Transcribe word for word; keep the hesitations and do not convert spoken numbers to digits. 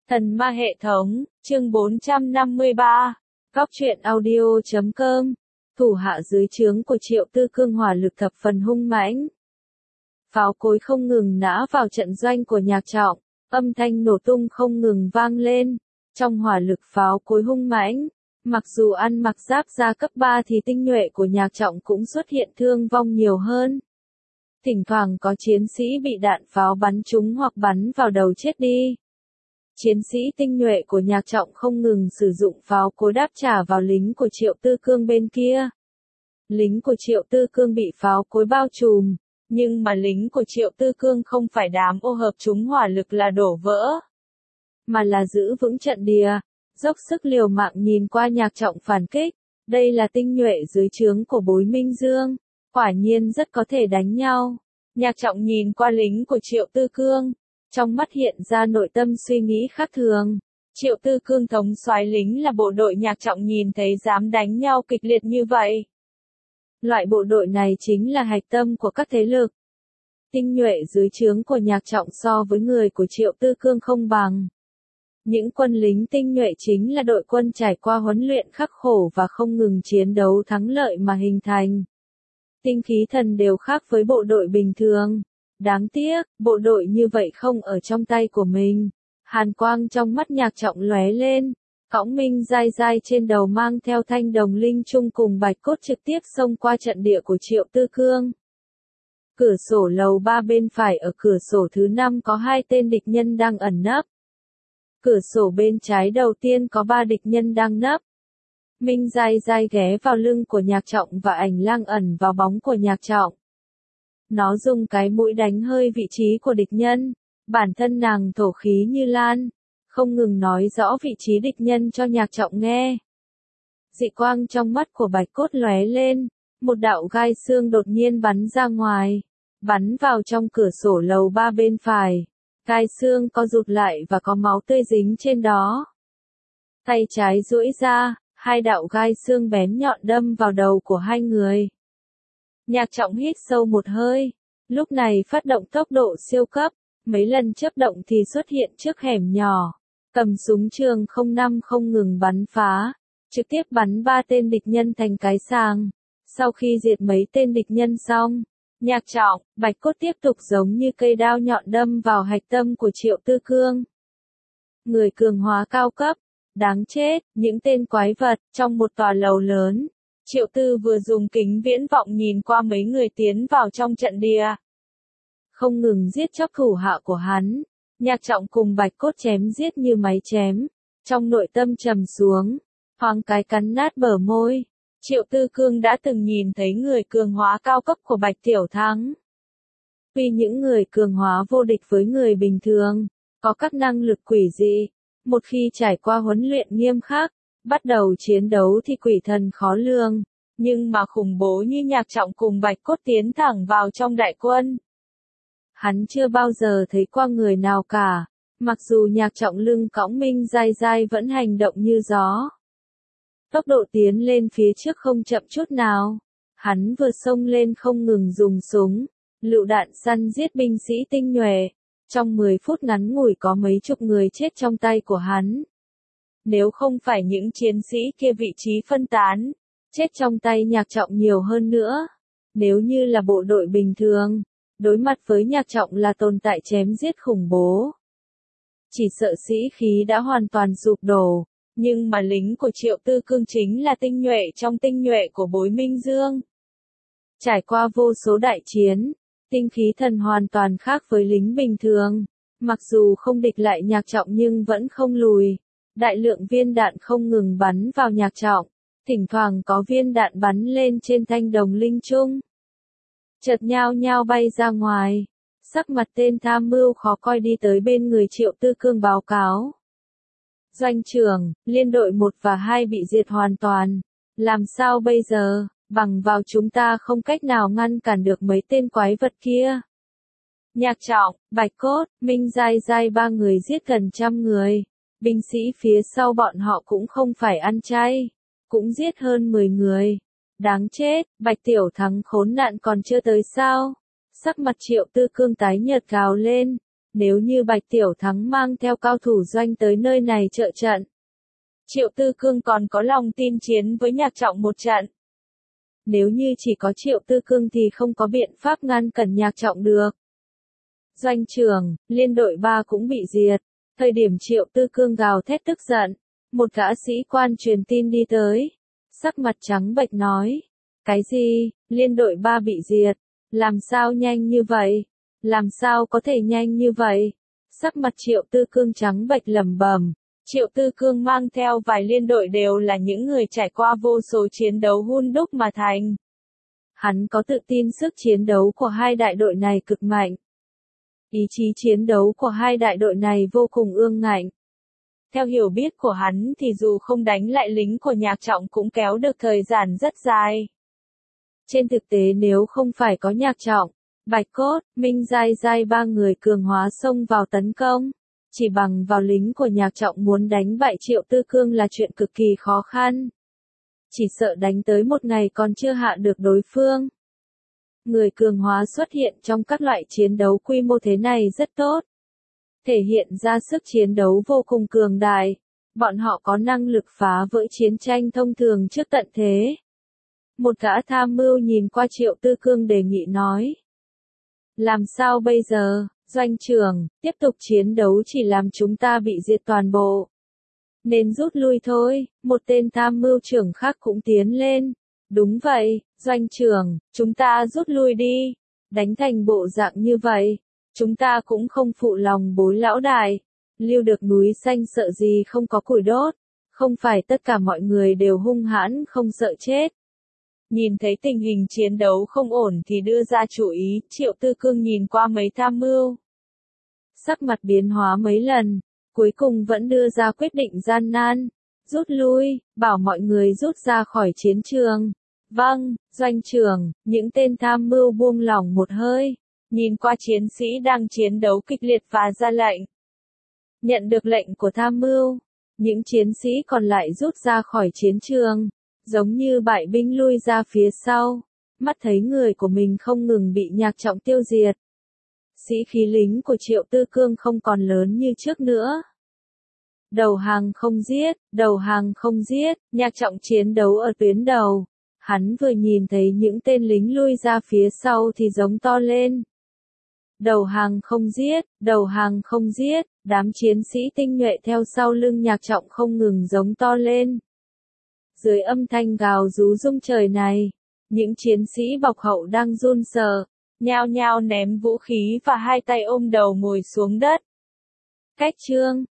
Thần ma hệ thống, chương bốn trăm năm mươi ba, Góc truyện audio chấm com, thủ hạ dưới trướng của Triệu Tư Cương hỏa lực thập phần hung mãnh. Pháo cối không ngừng nã vào trận doanh của Nhạc Trọng, âm thanh nổ tung không ngừng vang lên, trong hỏa lực pháo cối hung mãnh. Mặc dù ăn mặc giáp da cấp ba thì tinh nhuệ của Nhạc Trọng cũng xuất hiện thương vong nhiều hơn. Thỉnh thoảng có chiến sĩ bị đạn pháo bắn trúng hoặc bắn vào đầu chết đi. Chiến sĩ tinh nhuệ của Nhạc Trọng không ngừng sử dụng pháo cối đáp trả vào lính của Triệu Tư Cương bên kia. Lính của Triệu Tư Cương bị pháo cối bao trùm, nhưng mà lính của Triệu Tư Cương không phải đám ô hợp chúng hỏa lực là đổ vỡ, mà là giữ vững trận địa, dốc sức liều mạng nhìn qua Nhạc Trọng phản kích. Đây là tinh nhuệ dưới trướng của Bối Minh Dương, quả nhiên rất có thể đánh nhau. Nhạc Trọng nhìn qua lính của Triệu Tư Cương, trong mắt hiện ra nội tâm suy nghĩ khác thường. Triệu Tư Cương thống soái lính là bộ đội Nhạc Trọng nhìn thấy dám đánh nhau kịch liệt như vậy. Loại bộ đội này chính là hạch tâm của các thế lực. Tinh nhuệ dưới trướng của Nhạc Trọng so với người của Triệu Tư Cương không bằng. Những quân lính tinh nhuệ chính là đội quân trải qua huấn luyện khắc khổ và không ngừng chiến đấu thắng lợi mà hình thành. Tinh khí thần đều khác với bộ đội bình thường. Đáng tiếc, bộ đội như vậy không ở trong tay của mình. Hàn quang trong mắt Nhạc Trọng lóe lên, cõng Minh dai dai trên đầu mang theo thanh đồng linh trung cùng bạch cốt trực tiếp xông qua trận địa của Triệu Tư Cương. Cửa sổ lầu ba bên phải ở cửa sổ thứ năm có hai tên địch nhân đang ẩn nấp. Cửa sổ bên trái đầu tiên có ba địch nhân đang nấp. Minh dai dai ghé vào lưng của Nhạc Trọng và ảnh lang ẩn vào bóng của Nhạc Trọng. Nó dùng cái mũi đánh hơi vị trí của địch nhân, bản thân nàng thổ khí như lan, không ngừng nói rõ vị trí địch nhân cho Nhạc Trọng nghe. Dị quang trong mắt của bạch cốt lóe lên, một đạo gai xương đột nhiên bắn ra ngoài, bắn vào trong cửa sổ lầu ba bên phải. Gai xương co rụt lại và có máu tươi dính trên đó. Tay trái duỗi ra, hai đạo gai xương bén nhọn đâm vào đầu của hai người. Nhạc Trọng hít sâu một hơi, lúc này phát động tốc độ siêu cấp, mấy lần chớp động thì xuất hiện trước hẻm nhỏ, cầm súng trường không năm không ngừng bắn phá, trực tiếp bắn ba tên địch nhân thành cái sàng. Sau khi diệt mấy tên địch nhân xong, Nhạc Trọng, bạch cốt tiếp tục giống như cây đao nhọn đâm vào hạch tâm của Triệu Tư Cương. Người cường hóa cao cấp, đáng chết, những tên quái vật, trong một tòa lầu lớn. Triệu Tư vừa dùng kính viễn vọng nhìn qua mấy người tiến vào trong trận địa. Không ngừng giết chóc thủ hạ của hắn, Nhạc Trọng cùng bạch cốt chém giết như máy chém, trong nội tâm trầm xuống, thoáng cái cắn nát bờ môi. Triệu Tư Cương đã từng nhìn thấy người cường hóa cao cấp của Bạch Tiểu Thắng. Vì những người cường hóa vô địch với người bình thường, có các năng lực quỷ dị, một khi trải qua huấn luyện nghiêm khắc, bắt đầu chiến đấu thì quỷ thần khó lường, nhưng mà khủng bố như Nhạc Trọng cùng bạch cốt tiến thẳng vào trong đại quân. Hắn chưa bao giờ thấy qua người nào cả, mặc dù Nhạc Trọng lưng cõng Minh dai dai vẫn hành động như gió. Tốc độ tiến lên phía trước không chậm chút nào. Hắn vừa xông lên không ngừng dùng súng, lựu đạn săn giết binh sĩ tinh nhuệ. Trong mười phút ngắn ngủi có mấy chục người chết trong tay của hắn. Nếu không phải những chiến sĩ kia vị trí phân tán, chết trong tay Nhạc Trọng nhiều hơn nữa. Nếu như là bộ đội bình thường, đối mặt với Nhạc Trọng là tồn tại chém giết khủng bố. Chỉ sợ sĩ khí đã hoàn toàn sụp đổ. Nhưng mà lính của Triệu Tư Cương chính là tinh nhuệ trong tinh nhuệ của Bối Minh Dương. Trải qua vô số đại chiến, tinh khí thần hoàn toàn khác với lính bình thường. Mặc dù không địch lại Nhạc Trọng nhưng vẫn không lùi. Đại lượng viên đạn không ngừng bắn vào Nhạc Trọng. Thỉnh thoảng có viên đạn bắn lên trên thanh đồng linh trung. Chợt nhao nhao bay ra ngoài. Sắc mặt tên tham mưu khó coi đi tới bên người Triệu Tư Cương báo cáo. Doanh trưởng, liên đội một và hai bị diệt hoàn toàn. Làm sao bây giờ, bằng vào chúng ta không cách nào ngăn cản được mấy tên quái vật kia. Nhạc Trọng, bạch cốt, Minh dai dai ba người giết gần trăm người. Binh sĩ phía sau bọn họ cũng không phải ăn chay. Cũng giết hơn mười người. Đáng chết, Bạch Tiểu Thắng khốn nạn còn chưa tới sao. Sắc mặt Triệu Tư Cương tái nhợt gào lên. Nếu như Bạch Tiểu Thắng mang theo cao thủ doanh tới nơi này trợ trận, Triệu Tư Cương còn có lòng tin chiến với Nhạc Trọng một trận. Nếu như chỉ có Triệu Tư Cương thì không có biện pháp ngăn cản Nhạc Trọng được. Doanh trưởng, liên đội ba cũng bị diệt. Thời điểm Triệu Tư Cương gào thét tức giận, một gã sĩ quan truyền tin đi tới. Sắc mặt trắng bệch nói. Cái gì, liên đội ba bị diệt? Làm sao nhanh như vậy? Làm sao có thể nhanh như vậy? Sắc mặt Triệu Tư Cương trắng bệch lẩm bẩm. Triệu Tư Cương mang theo vài liên đội đều là những người trải qua vô số chiến đấu hun đúc mà thành. Hắn có tự tin sức chiến đấu của hai đại đội này cực mạnh. Ý chí chiến đấu của hai đại đội này vô cùng ương ngạnh. Theo hiểu biết của hắn thì dù không đánh lại lính của Nhạc Trọng cũng kéo được thời gian rất dài. Trên thực tế nếu không phải có Nhạc Trọng, Bạch Cốt, Minh Giai Giai ba người cường hóa xông vào tấn công, chỉ bằng vào lính của Nhạc Trọng muốn đánh bại Triệu Tư Cương là chuyện cực kỳ khó khăn. Chỉ sợ đánh tới một ngày còn chưa hạ được đối phương. Người cường hóa xuất hiện trong các loại chiến đấu quy mô thế này rất tốt. Thể hiện ra sức chiến đấu vô cùng cường đại. Bọn họ có năng lực phá vỡ chiến tranh thông thường trước tận thế. Một gã tham mưu nhìn qua Triệu Tư Cương đề nghị nói. Làm sao bây giờ, doanh trưởng, tiếp tục chiến đấu chỉ làm chúng ta bị diệt toàn bộ. Nên rút lui thôi, một tên tham mưu trưởng khác cũng tiến lên. Đúng vậy, doanh trưởng, chúng ta rút lui đi. Đánh thành bộ dạng như vậy, chúng ta cũng không phụ lòng Bối lão đại. Lưu được núi xanh sợ gì không có củi đốt. Không phải tất cả mọi người đều hung hãn không sợ chết. Nhìn thấy tình hình chiến đấu không ổn thì đưa ra chủ ý, Triệu Tư Cương nhìn qua mấy tham mưu. Sắc mặt biến hóa mấy lần, cuối cùng vẫn đưa ra quyết định gian nan. Rút lui, bảo mọi người rút ra khỏi chiến trường. Vâng, doanh trưởng, những tên tham mưu buông lỏng một hơi. Nhìn qua chiến sĩ đang chiến đấu kịch liệt và ra lệnh. Nhận được lệnh của tham mưu, những chiến sĩ còn lại rút ra khỏi chiến trường. Giống như bại binh lui ra phía sau, mắt thấy người của mình không ngừng bị Nhạc Trọng tiêu diệt. Sĩ khí lính của Triệu Tư Cương không còn lớn như trước nữa. Đầu hàng không giết, đầu hàng không giết, Nhạc Trọng chiến đấu ở tuyến đầu. Hắn vừa nhìn thấy những tên lính lui ra phía sau thì giống to lên. Đầu hàng không giết, đầu hàng không giết, đám chiến sĩ tinh nhuệ theo sau lưng Nhạc Trọng không ngừng giống to lên. Dưới âm thanh gào rú rung trời này, những chiến sĩ bọc hậu đang run sợ, nhao nhao ném vũ khí và hai tay ôm đầu ngồi xuống đất. Cách chương